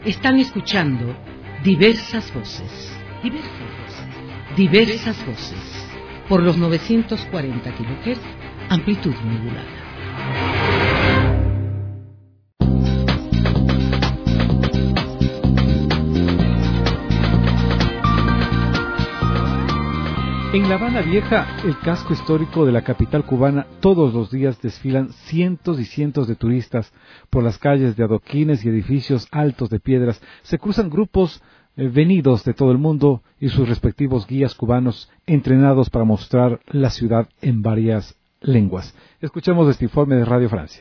Están escuchando diversas voces, diversas voces, por los 940 kHz, amplitud modulada. En La Habana Vieja, el casco histórico de la capital cubana, todos los días desfilan cientos y cientos de turistas por las calles de adoquines y edificios altos de piedras. Se cruzan grupos venidos de todo el mundo y sus respectivos guías cubanos entrenados para mostrar la ciudad en varias lenguas. Escuchemos este informe de Radio Francia.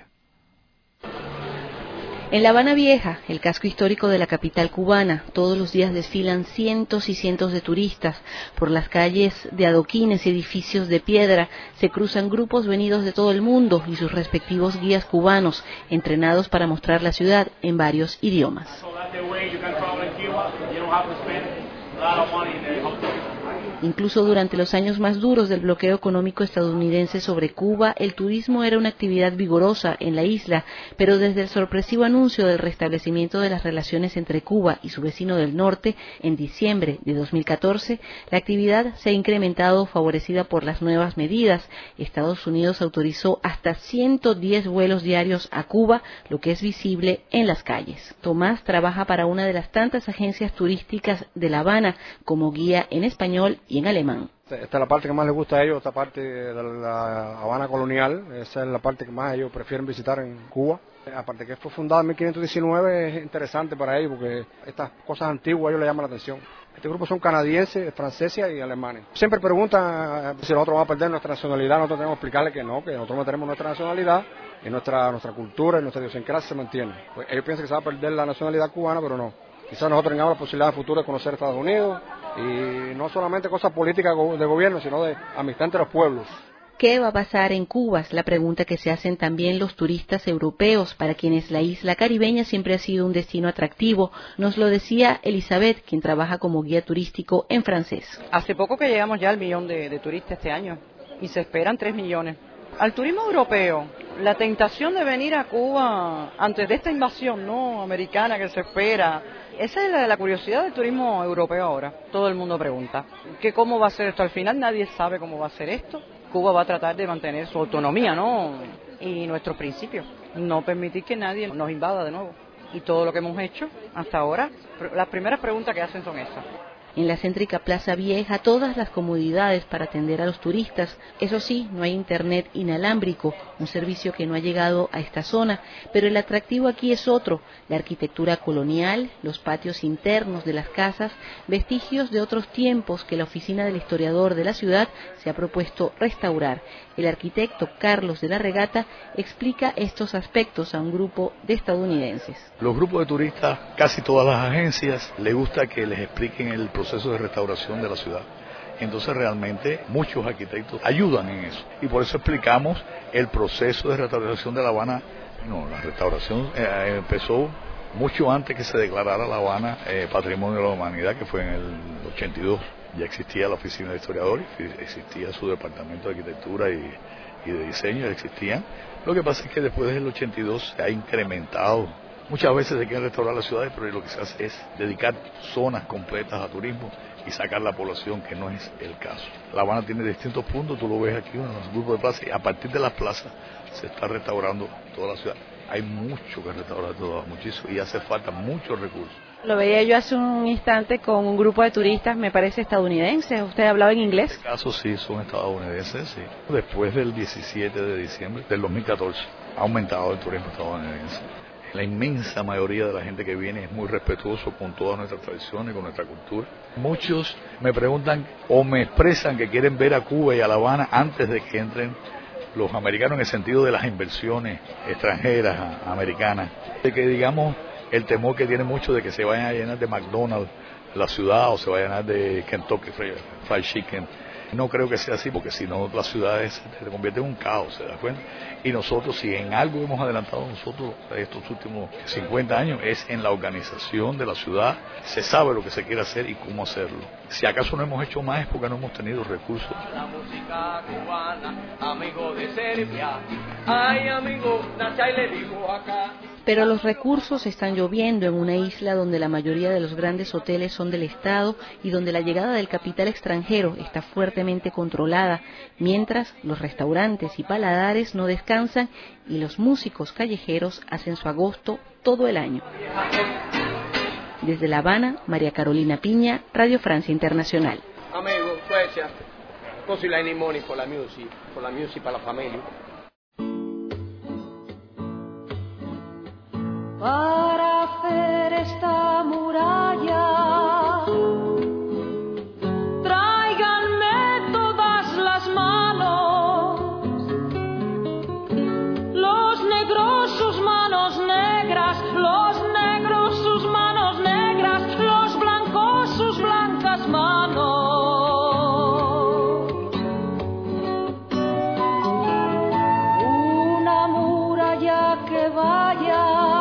En La Habana Vieja, el casco histórico de la capital cubana, todos los días desfilan cientos y cientos de turistas. Por las calles de adoquines y edificios de piedra se cruzan grupos venidos de todo el mundo y sus respectivos guías cubanos, entrenados para mostrar la ciudad en varios idiomas. Incluso durante los años más duros del bloqueo económico estadounidense sobre Cuba, el turismo era una actividad vigorosa en la isla, pero desde el sorpresivo anuncio del restablecimiento de las relaciones entre Cuba y su vecino del norte en diciembre de 2014, la actividad se ha incrementado favorecida por las nuevas medidas. Estados Unidos autorizó hasta 110 vuelos diarios a Cuba, lo que es visible en las calles. Tomás trabaja para una de las tantas agencias turísticas de La Habana como guía en español y en alemán. Esta es la parte que más les gusta a ellos, esta parte de la Habana colonial, esa es la parte que más ellos prefieren visitar en Cuba. Aparte que fue fundada en 1519, es interesante para ellos porque estas cosas antiguas a ellos les llaman la atención. Este grupo son canadienses, franceses y alemanes. Siempre preguntan si nosotros vamos a perder nuestra nacionalidad. Nosotros tenemos que explicarles que no, que nosotros mantenemos nuestra nacionalidad y nuestra cultura y nuestra idiosincrasia se mantiene. Pues ellos piensan que se va a perder la nacionalidad cubana, pero no. Quizás nosotros tengamos la posibilidad en el futuro de conocer Estados Unidos y no solamente cosas políticas de gobierno, sino de amistad entre los pueblos. ¿Qué va a pasar en Cuba? Es la pregunta que se hacen también los turistas europeos, para quienes la isla caribeña siempre ha sido un destino atractivo. Nos lo decía Elizabeth, quien trabaja como guía turístico en francés. Hace poco que llegamos ya al 1 millón de turistas este año y se esperan 3 millones. Al turismo europeo, la tentación de venir a Cuba antes de esta invasión no americana que se espera, esa es la curiosidad del turismo europeo ahora. Todo el mundo pregunta, ¿cómo va a ser esto? Al final nadie sabe cómo va a ser esto. Cuba va a tratar de mantener su autonomía, ¿no? Y nuestros principios. No permitir que nadie nos invada de nuevo. Y todo lo que hemos hecho hasta ahora, las primeras preguntas que hacen son esas. En la céntrica Plaza Vieja, todas las comodidades para atender a los turistas. Eso sí, no hay internet inalámbrico, un servicio que no ha llegado a esta zona, pero el atractivo aquí es otro: la arquitectura colonial, los patios internos de las casas, vestigios de otros tiempos que la oficina del historiador de la ciudad se ha propuesto restaurar. El arquitecto Carlos de la Regata explica estos aspectos a un grupo de estadounidenses. Los grupos de turistas, casi todas las agencias, les gusta que les expliquen el proceso de restauración de la ciudad. Entonces realmente muchos arquitectos ayudan en eso. Y por eso explicamos el proceso de restauración de La Habana. No, la restauración empezó mucho antes que se declarara La Habana Patrimonio de la Humanidad, que fue en el 82. Ya existía la oficina de historiadores, existía su departamento de arquitectura y de diseño, existían. Lo que pasa es que después del 82 se ha incrementado. Muchas veces se quieren restaurar las ciudades, pero lo que se hace es dedicar zonas completas a turismo y sacar la población, que no es el caso. La Habana tiene distintos puntos, tú lo ves aquí en los grupos de plazas, y a partir de las plazas se está restaurando toda la ciudad. Hay mucho que restaurar, muchísimo, y hace falta muchos recursos. Lo veía yo hace un instante con un grupo de turistas, me parece estadounidenses. ¿Usted hablaba en inglés? En este caso sí, son estadounidenses, sí. Después del 17 de diciembre del 2014 ha aumentado el turismo estadounidense. La inmensa mayoría de la gente que viene es muy respetuoso con todas nuestras tradiciones, con nuestra cultura. Muchos me preguntan o me expresan que quieren ver a Cuba y a La Habana antes de que entren los americanos, en el sentido de las inversiones extranjeras americanas. De que, digamos, el temor que tiene mucho de que se vayan a llenar de McDonald's la ciudad o se vayan a llenar de Kentucky Fried Chicken. No creo que sea así, porque si no las ciudades se convierten en un caos, ¿se da cuenta? Y nosotros, si en algo hemos adelantado nosotros estos últimos 50 años, es en la organización de la ciudad. Se sabe lo que se quiere hacer y cómo hacerlo. Si acaso no hemos hecho más es porque no hemos tenido recursos. La música cubana, amigo de Serbia, ay amigo, Nachay le digo acá. Pero los recursos están lloviendo en una isla donde la mayoría de los grandes hoteles son del Estado y donde la llegada del capital extranjero está fuertemente controlada, mientras los restaurantes y paladares no descansan y los músicos callejeros hacen su agosto todo el año. Desde La Habana, María Carolina Piña, Radio Francia Internacional. Amigo, Suecia, così la money for la music, per la familia. Para hacer esta muralla, tráiganme todas las manos, los negros sus manos negras, los negros sus manos negras, los blancos sus blancas manos. Una muralla que vaya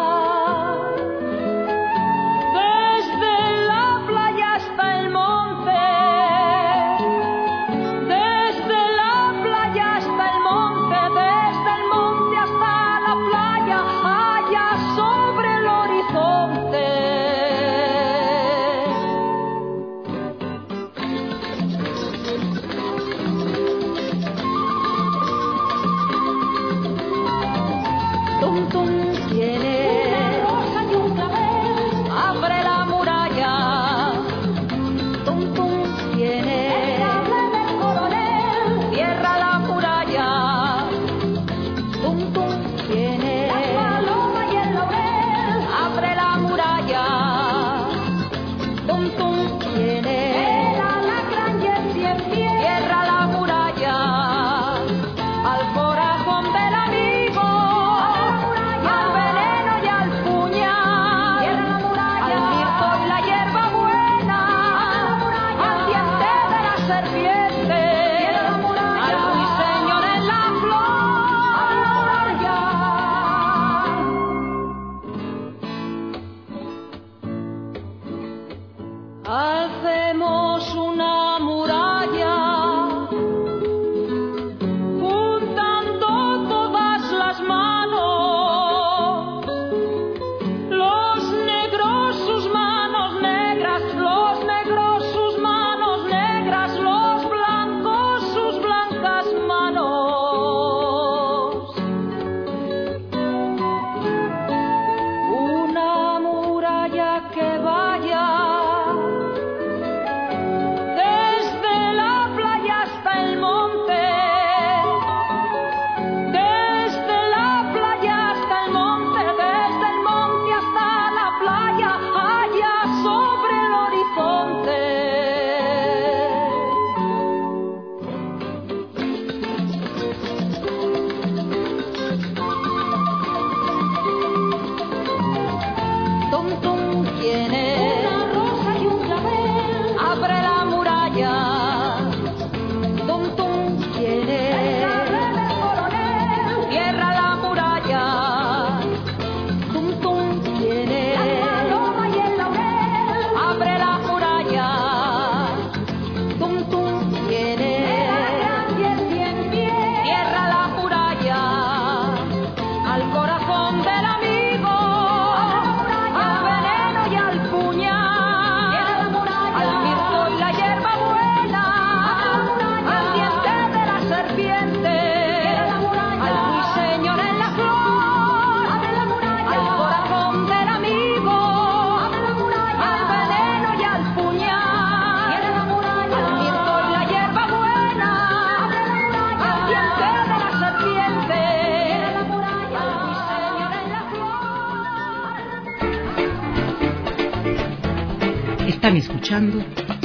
Están escuchando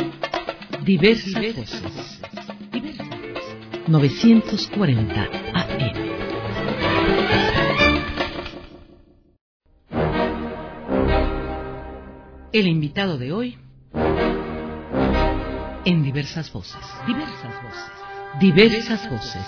Diversas Voces. 940 AM. El invitado de hoy en Diversas Voces. Diversas Voces. Diversas Voces.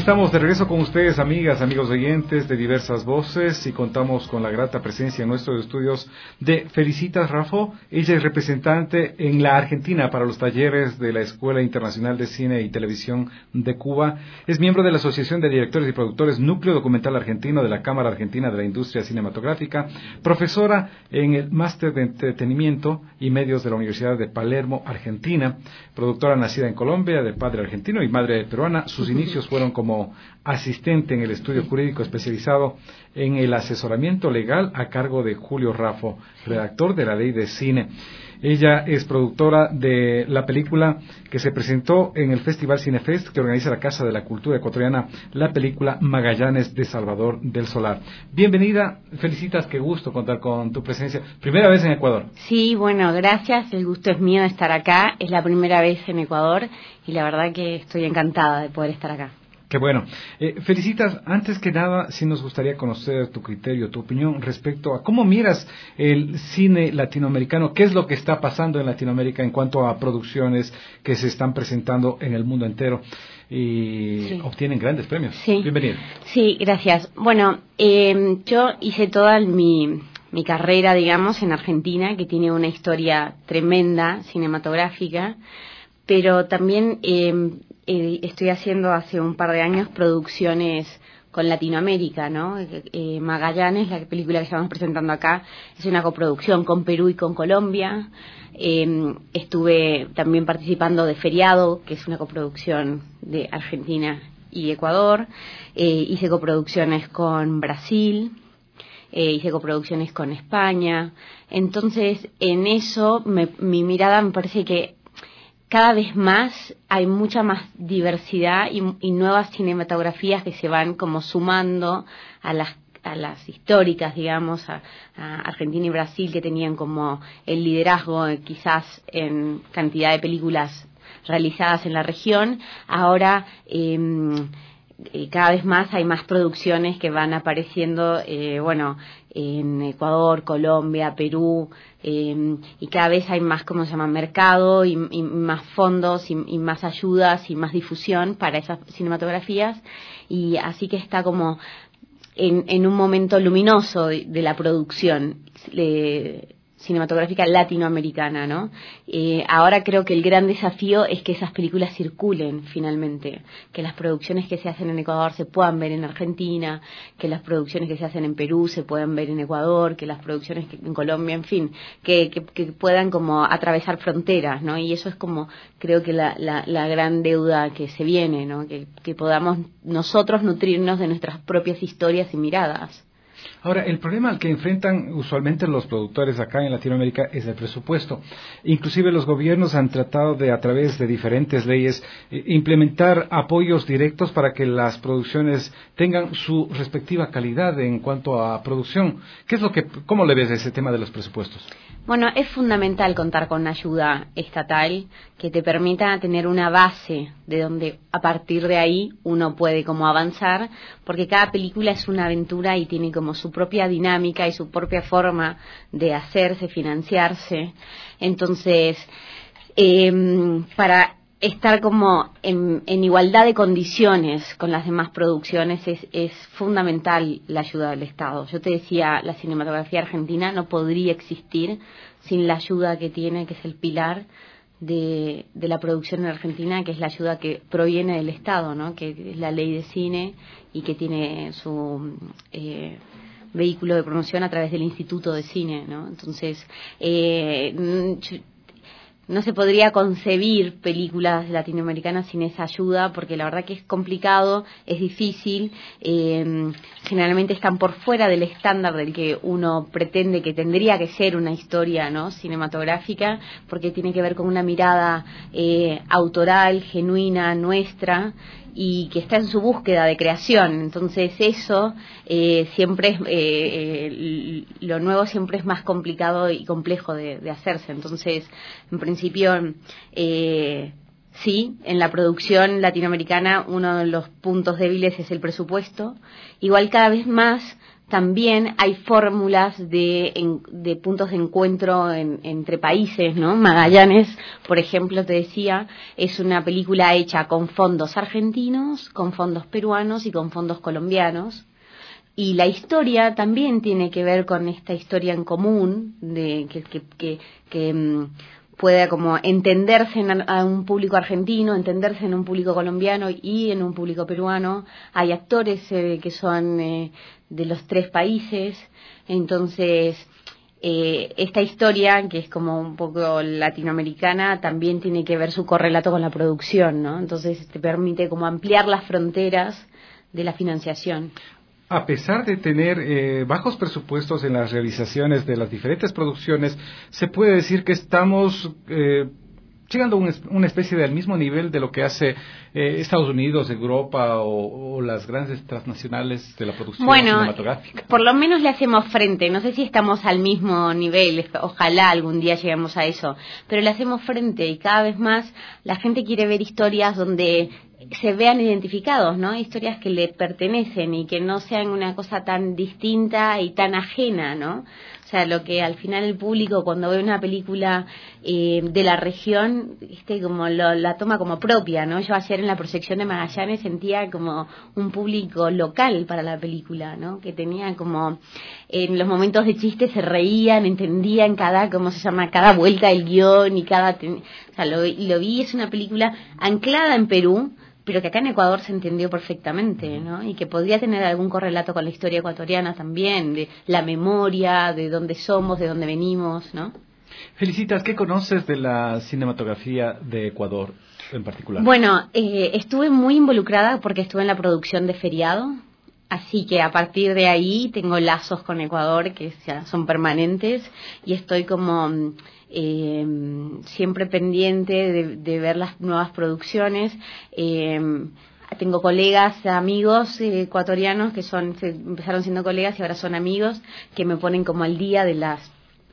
Estamos de regreso con ustedes, amigas, amigos oyentes de diversas voces, y contamos con la grata presencia en nuestros estudios de Felicitas Raffo. Ella es representante en la Argentina para los talleres de la Escuela Internacional de Cine y Televisión de Cuba. Es miembro de la Asociación de Directores y Productores Núcleo Documental Argentino de la Cámara Argentina de la Industria Cinematográfica, profesora en el Máster de Entretenimiento y Medios de la Universidad de Palermo, Argentina, productora nacida en Colombia, de padre argentino y madre peruana. Sus inicios fueron como asistente en el estudio jurídico especializado en el asesoramiento legal a cargo de Julio Raffo, redactor de la Ley de Cine. Ella es productora de la película que se presentó en el Festival Cinefest que organiza la Casa de la Cultura Ecuatoriana, la película Magallanes de Salvador del Solar. Bienvenida, Felicitas, qué gusto contar con tu presencia. Primera vez en Ecuador. Sí, bueno, gracias, el gusto es mío de estar acá, es la primera vez en Ecuador y la verdad que estoy encantada de poder estar acá. Qué bueno. Felicitas, antes que nada, sí nos gustaría conocer tu criterio, tu opinión respecto a cómo miras el cine latinoamericano, qué es lo que está pasando en Latinoamérica en cuanto a producciones que se están presentando en el mundo entero y obtienen grandes premios. Sí. Bienvenida. Sí, gracias. Bueno, yo hice toda mi carrera, digamos, en Argentina, que tiene una historia tremenda cinematográfica, pero también estoy haciendo hace un par de años producciones con Latinoamérica, ¿no? Magallanes, la película que estamos presentando acá, es una coproducción con Perú y con Colombia. Estuve también participando de Feriado, que es una coproducción de Argentina y Ecuador. Hice coproducciones con Brasil. Hice coproducciones con España. Entonces, en eso, mi mirada me parece que cada vez más hay mucha más diversidad y nuevas cinematografías que se van como sumando a las históricas, digamos, a Argentina y Brasil, que tenían como el liderazgo quizás en cantidad de películas realizadas en la región. Ahora cada vez más hay más producciones que van apareciendo, en Ecuador, Colombia, Perú, y cada vez hay más, mercado y más fondos y más ayudas y más difusión para esas cinematografías, y así que está como en un momento luminoso de la producción cinematográfica latinoamericana, ¿no? Ahora creo que el gran desafío es que esas películas circulen finalmente, que las producciones que se hacen en Ecuador se puedan ver en Argentina, que las producciones que se hacen en Perú se puedan ver en Ecuador, que las producciones en Colombia, en fin, que puedan como atravesar fronteras, ¿no? Y eso es como, creo que la gran deuda que se viene, ¿no? Que podamos nosotros nutrirnos de nuestras propias historias y miradas. Ahora, el problema al que enfrentan usualmente los productores acá en Latinoamérica es el presupuesto. Inclusive los gobiernos han tratado de, a través de diferentes leyes, implementar apoyos directos para que las producciones tengan su respectiva calidad en cuanto a producción. ¿Cómo le ves ese tema de los presupuestos? Bueno, es fundamental contar con una ayuda estatal que te permita tener una base de donde a partir de ahí uno puede como avanzar, porque cada película es una aventura y tiene como su propia dinámica y su propia forma de hacerse, financiarse. Entonces, para estar como en igualdad de condiciones con las demás producciones es fundamental la ayuda del Estado. Yo te decía, la cinematografía argentina no podría existir sin la ayuda que tiene, que es el pilar de la producción en Argentina, que es la ayuda que proviene del Estado, ¿no? Que es la Ley de Cine y que tiene su vehículo de promoción a través del Instituto de Cine, ¿no? Entonces, no se podría concebir películas latinoamericanas sin esa ayuda, porque la verdad que es complicado, es difícil, generalmente están por fuera del estándar del que uno pretende que tendría que ser una historia, ¿no?, cinematográfica, porque tiene que ver con una mirada autoral, genuina, nuestra, y que está en su búsqueda de creación. Entonces eso siempre es lo nuevo siempre es más complicado y complejo de hacerse. Entonces, en principio, sí, en la producción latinoamericana uno de los puntos débiles es el presupuesto. Igual cada vez más también hay fórmulas de puntos de encuentro entre países, ¿no? Magallanes, por ejemplo, te decía, es una película hecha con fondos argentinos, con fondos peruanos y con fondos colombianos. Y la historia también tiene que ver con esta historia en común, de que pueda como entenderse a un público argentino, entenderse en un público colombiano y en un público peruano. Hay actores que son de los tres países, entonces esta historia, que es como un poco latinoamericana, también tiene que ver su correlato con la producción, ¿no? Entonces te permite como ampliar las fronteras de la financiación. A pesar de tener bajos presupuestos en las realizaciones de las diferentes producciones, se puede decir que estamos llegando a una especie del mismo nivel de lo que hace Estados Unidos, Europa o las grandes transnacionales de la producción cinematográfica. Por lo menos le hacemos frente. No sé si estamos al mismo nivel, ojalá algún día lleguemos a eso, pero le hacemos frente y cada vez más la gente quiere ver historias donde se vean identificados, ¿no? Historias que le pertenecen y que no sean una cosa tan distinta y tan ajena, ¿no? O sea, lo que al final el público cuando ve una película de la región, como la toma como propia, ¿no? Yo ayer en la proyección de Magallanes sentía como un público local para la película, ¿no? Que tenía como en los momentos de chiste se reían, entendían cada vuelta del guión y o sea, lo vi, es una película anclada en Perú, pero que acá en Ecuador se entendió perfectamente, ¿no? Y que podría tener algún correlato con la historia ecuatoriana también, de la memoria, de dónde somos, de dónde venimos, ¿no? Felicitas, ¿qué conoces de la cinematografía de Ecuador en particular? Bueno, estuve muy involucrada porque estuve en la producción de Feriado, así que a partir de ahí tengo lazos con Ecuador que ya son permanentes y estoy como siempre pendiente de ver las nuevas producciones. Tengo colegas, amigos ecuatorianos que empezaron siendo colegas y ahora son amigos que me ponen como al día de las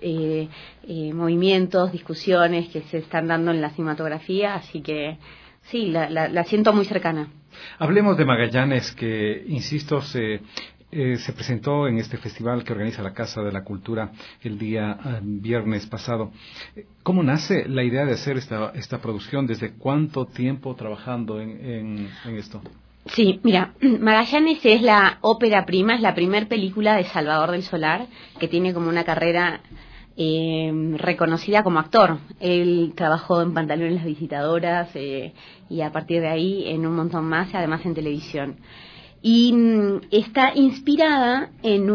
movimientos, discusiones que se están dando en la cinematografía, así que sí, la siento muy cercana. Hablemos de Magallanes, que, insisto, se presentó en este festival que organiza la Casa de la Cultura el día viernes pasado. ¿Cómo nace la idea de hacer esta producción? ¿Desde cuánto tiempo trabajando en esto? Sí, mira, Magallanes es la ópera prima, es la primer película de Salvador del Solar, que tiene como una carrera reconocida como actor. Él trabajó en Pantalones las Visitadoras y a partir de ahí en un montón más, además en televisión. Y está inspirada en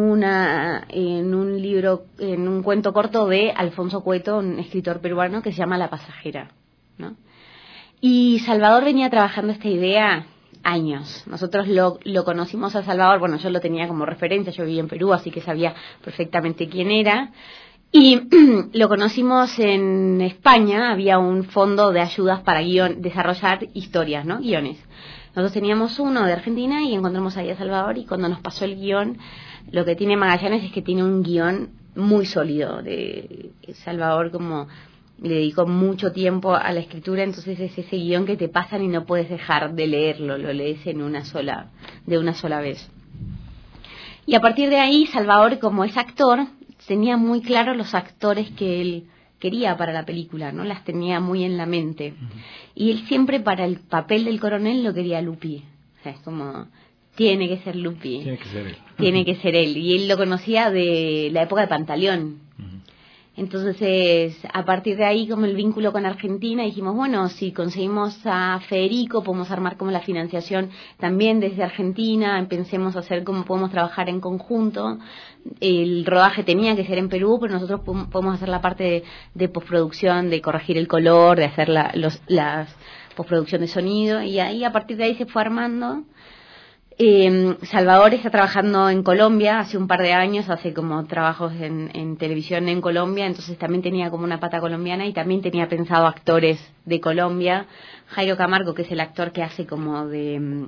un libro, en un cuento corto de Alfonso Cueto, un escritor peruano que se llama La Pasajera, ¿no? Y Salvador venía trabajando esta idea años. Nosotros lo conocimos a Salvador, bueno, yo lo tenía como referencia, yo vivía en Perú, así que sabía perfectamente quién era. Y lo conocimos en España, había un fondo de ayudas para desarrollar historias, ¿no? Guiones. Nosotros teníamos uno de Argentina y encontramos ahí a Salvador, y cuando nos pasó el guión, lo que tiene Magallanes es que tiene un guión muy sólido. Salvador como le dedicó mucho tiempo a la escritura, entonces es ese guión que te pasan y no puedes dejar de leerlo, lo lees de una sola vez. Y a partir de ahí, Salvador, como es actor, tenía muy claro los actores que él quería para la película, ¿no? Las tenía muy en la mente. Uh-huh. Y él siempre para el papel del coronel lo quería Lupi. O sea, es como, tiene que ser Lupi. Tiene que ser él. Tiene que ser él. Y él lo conocía de la época de Pantaleón. Uh-huh. Entonces, a partir de ahí, como el vínculo con Argentina, dijimos, bueno, si conseguimos a Federico, podemos armar como la financiación también desde Argentina, pensemos hacer cómo podemos trabajar en conjunto. El rodaje tenía que ser en Perú, pero nosotros podemos hacer la parte de postproducción, de corregir el color, de hacer las postproducción de sonido, y ahí a partir de ahí se fue armando. Salvador está trabajando en Colombia hace un par de años, hace como trabajos en televisión en Colombia, entonces también tenía como una pata colombiana y también tenía pensado actores de Colombia. Jairo Camargo, que es el actor que hace como de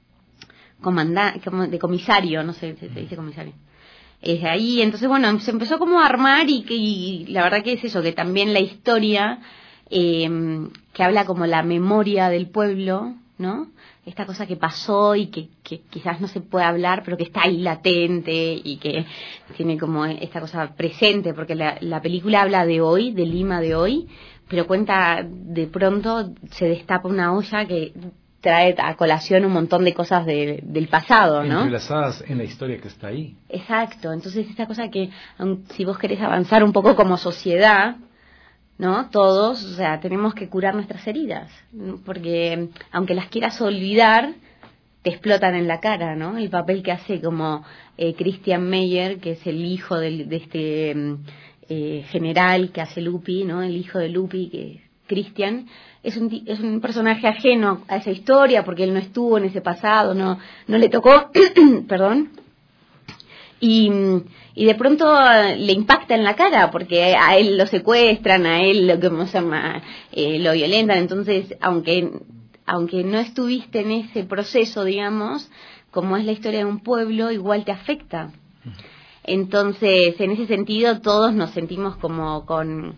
comisario, no sé, se dice comisario. Ahí, entonces bueno, se empezó como a armar y la verdad que es eso, que también la historia que habla como la memoria del pueblo, ¿no? Esta cosa que pasó y que quizás no se puede hablar, pero que está ahí latente y que tiene como esta cosa presente, porque la película habla de hoy, de Lima de hoy, pero cuenta, de pronto se destapa una olla que trae a colación un montón de cosas del pasado, ¿no? Entrelazadas en la historia que está ahí. Exacto, entonces esta cosa que si vos querés avanzar un poco como sociedad, ¿no? Todos, o sea, tenemos que curar nuestras heridas, porque aunque las quieras olvidar, te explotan en la cara, ¿no? El papel que hace como Christian Meyer, que es el hijo de este general que hace Lupi, ¿no? El hijo de Lupi, que Christian, es un personaje ajeno a esa historia, porque él no estuvo en ese pasado, no le tocó, perdón. Y de pronto le impacta en la cara, porque a él lo secuestran, a él lo violentan. Entonces, aunque no estuviste en ese proceso, digamos, como es la historia de un pueblo, igual te afecta. Entonces, en ese sentido, todos nos sentimos como con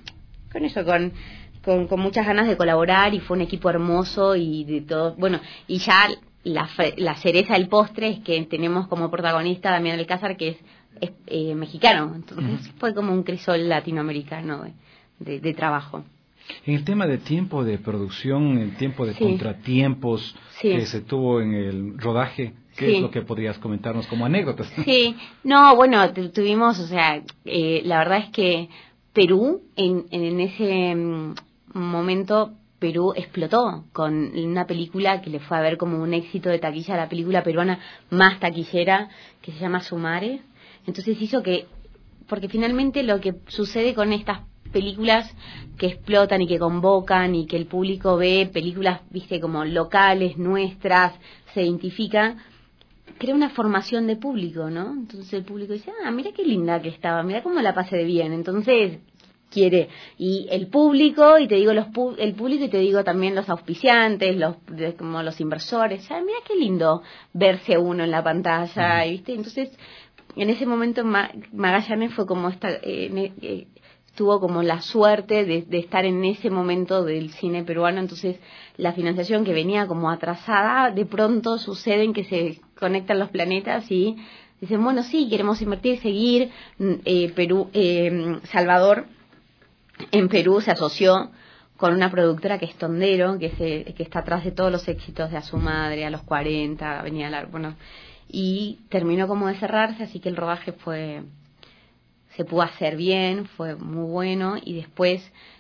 muchas ganas de colaborar, y fue un equipo hermoso y de todo. Bueno, y ya la cereza del postre es que tenemos como protagonista a Damián Alcázar, que es mexicano, entonces fue como un crisol latinoamericano de trabajo. En el tema de tiempo de producción, el tiempo de contratiempos que se tuvo en el rodaje, ¿qué es lo que podrías comentarnos como anécdotas? Sí, no, bueno, tuvimos, o sea, la verdad es que Perú, en ese momento, Perú explotó con una película que le fue a ver como un éxito de taquilla, la película peruana más taquillera, que se llama Sumare. Entonces hizo que, porque finalmente lo que sucede con estas películas que explotan y que convocan y que el público ve, películas, viste, como locales, nuestras, se identifica, crea una formación de público, ¿no? Entonces el público dice, mira qué linda que estaba, mira cómo la pasé de bien. Entonces quiere, y el público, y te digo el público, y te digo también los auspiciantes, como los inversores, mira qué lindo verse uno en la pantalla, ¿viste? Entonces, en ese momento Magallanes fue como tuvo como la suerte de estar en ese momento del cine peruano. Entonces la financiación, que venía como atrasada, de pronto sucede en que se conectan los planetas y dicen, bueno, sí, queremos invertir, seguir. Perú, Salvador en Perú se asoció con una productora que es Tondero, que está atrás de todos los éxitos de A Su Madre, A los 40, Venía Larga, bueno, y terminó como de cerrarse, así que el rodaje se pudo hacer bien, fue muy bueno, y después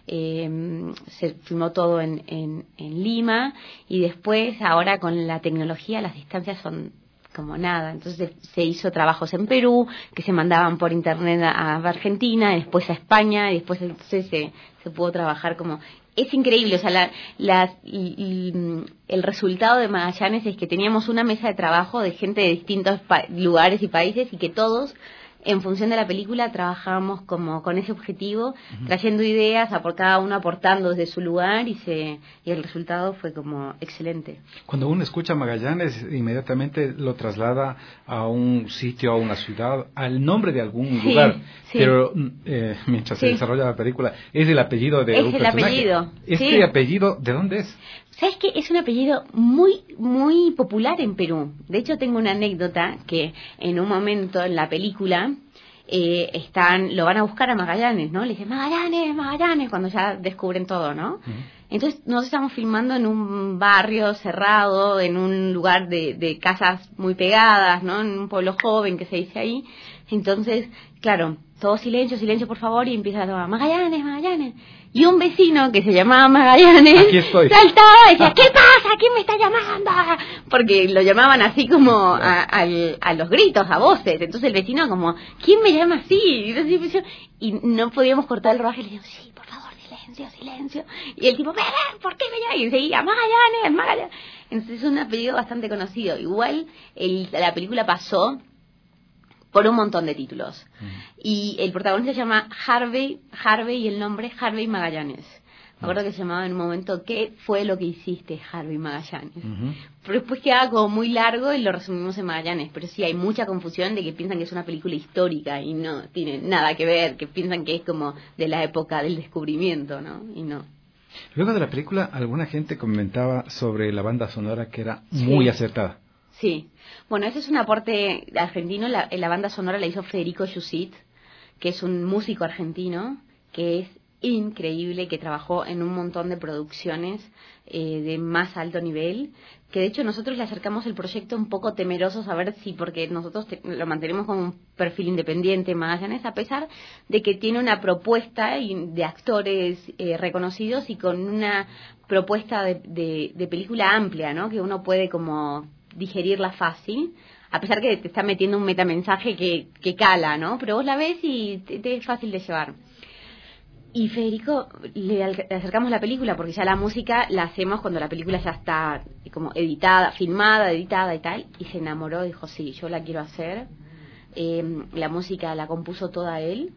se filmó todo en Lima, y después ahora con la tecnología las distancias son como nada, entonces se hizo trabajos en Perú que se mandaban por internet a Argentina, después a España, y después entonces se pudo trabajar como... Es increíble, o sea, el resultado de Magallanes es que teníamos una mesa de trabajo de gente de distintos lugares y países, y que todos, en función de la película, trabajábamos como con ese objetivo, trayendo ideas, por cada uno aportando desde su lugar, y el resultado fue como excelente. Cuando uno escucha Magallanes, inmediatamente lo traslada a un sitio, a una ciudad, al nombre de algún lugar. Sí. Pero mientras se desarrolla la película, es el apellido de un personaje. Apellido. ¿Este apellido de dónde es? ¿Sabes qué? Es un apellido muy, muy popular en Perú. De hecho, tengo una anécdota que en un momento en la película lo van a buscar a Magallanes, ¿no? Le dicen, Magallanes, cuando ya descubren todo, ¿no? Entonces, nosotros estamos filmando en un barrio cerrado, en un lugar de casas muy pegadas, ¿no? En un pueblo joven que se dice ahí. Entonces, claro, todo silencio, por favor, y empieza a tomar Magallanes. Y un vecino que se llamaba Magallanes saltaba y decía, ¿qué pasa? ¿Quién me está llamando? Porque lo llamaban así como a los gritos, a voces. Entonces el vecino como, ¿quién me llama así? Y no podíamos cortar el rodaje. Y le decíamos, sí, por favor, silencio. Y el tipo, ¿por qué me llama? Y seguía, Magallanes. Entonces es un apellido bastante conocido. Igual la película pasó por un montón de títulos. Y el protagonista se llama Harvey, y el nombre es Harvey Magallanes. Me acuerdo que se llamaba en un momento, ¿qué fue lo que hiciste, Harvey Magallanes? Pero después quedaba como muy largo y lo resumimos en Magallanes. Pero sí, hay mucha confusión de que piensan que es una película histórica y no tiene nada que ver, que piensan que es como de la época del descubrimiento, ¿no? Y no. Luego de la película, alguna gente comentaba sobre la banda sonora que era muy acertada. Sí. Bueno, ese es un aporte argentino. La banda sonora la hizo Federico Yusit, que es un músico argentino, que es increíble, que trabajó en un montón de producciones de más alto nivel, que de hecho nosotros le acercamos el proyecto un poco temerosos a ver si, porque nosotros lo mantenemos como un perfil independiente Magallanes, a pesar de que tiene una propuesta de actores reconocidos y con una propuesta de película amplia, ¿no? Que uno puede como digerirla fácil, a pesar que te está metiendo un metamensaje que cala, ¿no? Pero vos la ves y te es fácil de llevar. Y Federico, le acercamos la película, porque ya la música la hacemos cuando la película ya está como editada, filmada, editada y tal, y se enamoró, dijo, sí, yo la quiero hacer. La música la compuso toda él.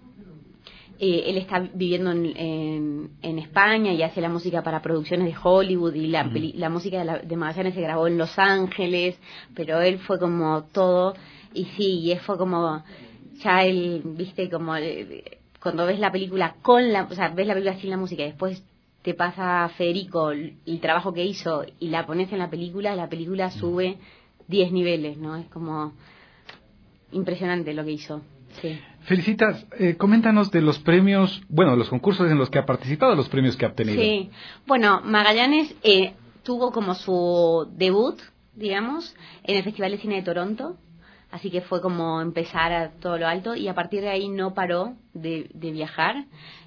Él está viviendo en España y hace la música para producciones de Hollywood, y la música de Magallanes se grabó en Los Ángeles, pero él fue como todo, y sí, y fue como, ya él, viste, como... cuando ves la película o sea, ves la película sin la música y después te pasa Federico el trabajo que hizo y la pones en la película sube 10 niveles, ¿no? Es como impresionante lo que hizo. Sí. Felicitas, coméntanos de los premios, bueno, los concursos en los que ha participado, los premios que ha obtenido. Sí, bueno, Magallanes tuvo como su debut, digamos, en el Festival de Cine de Toronto. Así que fue como empezar a todo lo alto, y a partir de ahí no paró de viajar.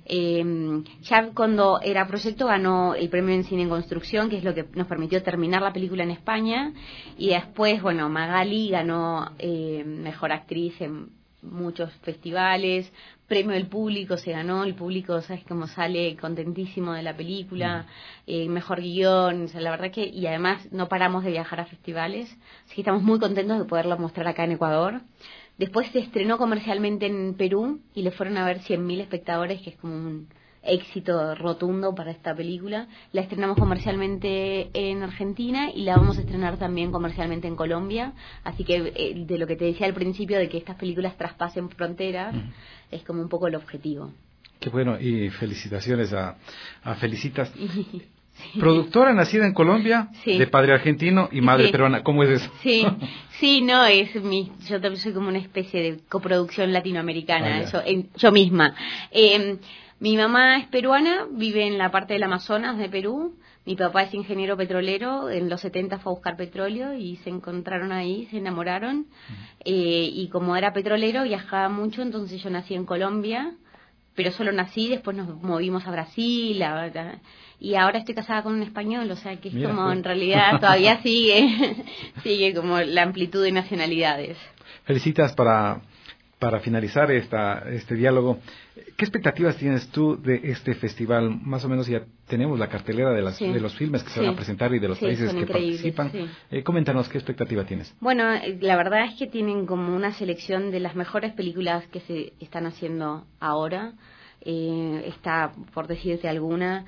Ya cuando era proyecto ganó el premio en Cine en Construcción, que es lo que nos permitió terminar la película en España. Y después, bueno, Magali ganó Mejor Actriz en muchos festivales. Premio del público se ganó, el público, sabes cómo sale contentísimo de la película, mejor guión, o sea, la verdad que, y además no paramos de viajar a festivales, así que estamos muy contentos de poderlo mostrar acá en Ecuador. Después se estrenó comercialmente en Perú y le fueron a ver 100.000 espectadores, que es como un éxito rotundo para esta película. La estrenamos comercialmente en Argentina y la vamos a estrenar también comercialmente en Colombia, así que de lo que te decía al principio de que estas películas traspasen fronteras, es como un poco el objetivo. Qué bueno, y felicitaciones a Felicitas. Sí. Productora nacida en Colombia, sí, de padre argentino y madre peruana, ¿cómo es eso? Sí, no, yo también soy como una especie de coproducción latinoamericana, yo misma. Mi mamá es peruana, vive en la parte del Amazonas de Perú. Mi papá es ingeniero petrolero, en los 70 fue a buscar petróleo y se encontraron ahí, se enamoraron. Y como era petrolero, viajaba mucho, entonces yo nací en Colombia, pero solo nací, después nos movimos a Brasil, y ahora estoy casada con un español, o sea que es como en realidad todavía sigue como la amplitud de nacionalidades. Felicitas para finalizar este diálogo. ¿Qué expectativas tienes tú de este festival? Más o menos ya tenemos la cartelera de los filmes que se van a presentar y de los países que participan. Coméntanos, ¿qué expectativa tienes? Bueno, la verdad es que tienen como una selección de las mejores películas que se están haciendo ahora. Está, por decirte alguna,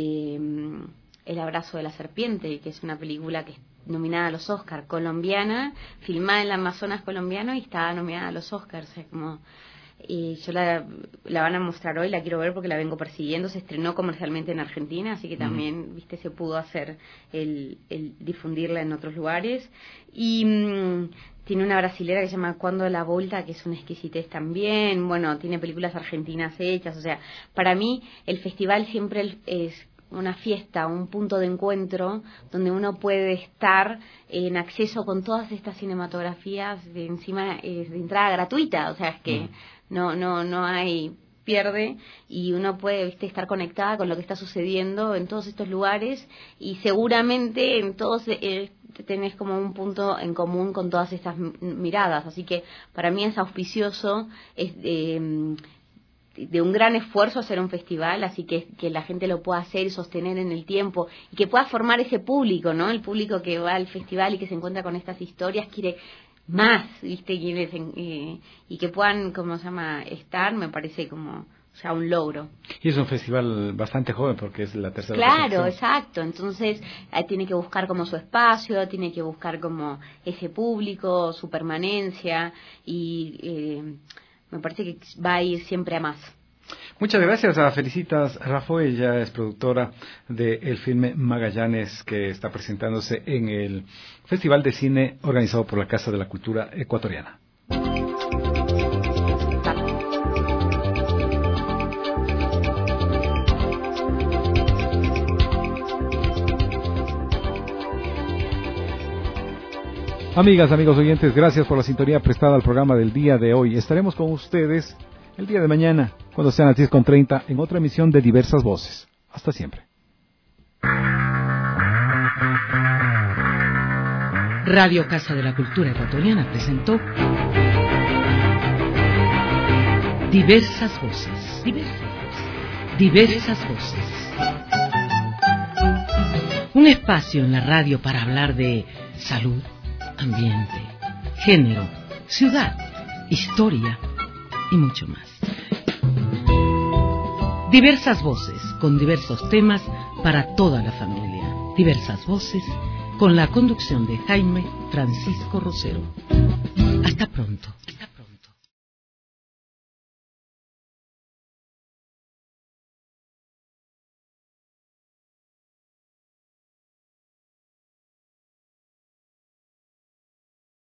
El abrazo de la serpiente, que es una película que nominada a los Oscars, colombiana, filmada en el Amazonas colombiano y está nominada a los Oscars. O sea, como, yo la van a mostrar hoy, la quiero ver porque la vengo persiguiendo. Se estrenó comercialmente en Argentina, así que también, viste, se pudo hacer el difundirla en otros lugares. Y tiene una brasilera que se llama Cuando la Volta, que es una exquisitez también. Bueno, tiene películas argentinas hechas. O sea, para mí el festival siempre es una fiesta, un punto de encuentro donde uno puede estar en acceso con todas estas cinematografías de entrada gratuita, o sea, es que no hay pierde, y uno puede, viste, estar conectada con lo que está sucediendo en todos estos lugares, y seguramente en todos tenés como un punto en común con todas estas miradas, así que para mí es auspicioso, es de un gran esfuerzo hacer un festival, así que la gente lo pueda hacer y sostener en el tiempo, y que pueda formar ese público, ¿no? El público que va al festival y que se encuentra con estas historias quiere más, ¿viste? Y que puedan, ¿cómo se llama?, estar, me parece como ya un logro. Y es un festival bastante joven porque es la tercera. Claro, exacto. Entonces tiene que buscar como su espacio, tiene que buscar como ese público, su permanencia, y me parece que va a ir siempre a más. Muchas gracias. Felicitas Rafa, ella es productora del filme Magallanes, que está presentándose en el Festival de Cine organizado por la Casa de la Cultura Ecuatoriana. Amigas, amigos oyentes, gracias por la sintonía prestada al programa del día de hoy. Estaremos con ustedes el día de mañana, cuando sean las 10:30, en otra emisión de Diversas Voces. Hasta siempre. Radio Casa de la Cultura Ecuatoriana presentó Diversas Voces. Diversas Voces. Un espacio en la radio para hablar de salud, ambiente, género, ciudad, historia y mucho más. Diversas voces con diversos temas para toda la familia. Diversas voces con la conducción de Jaime Francisco Rosero. Hasta pronto.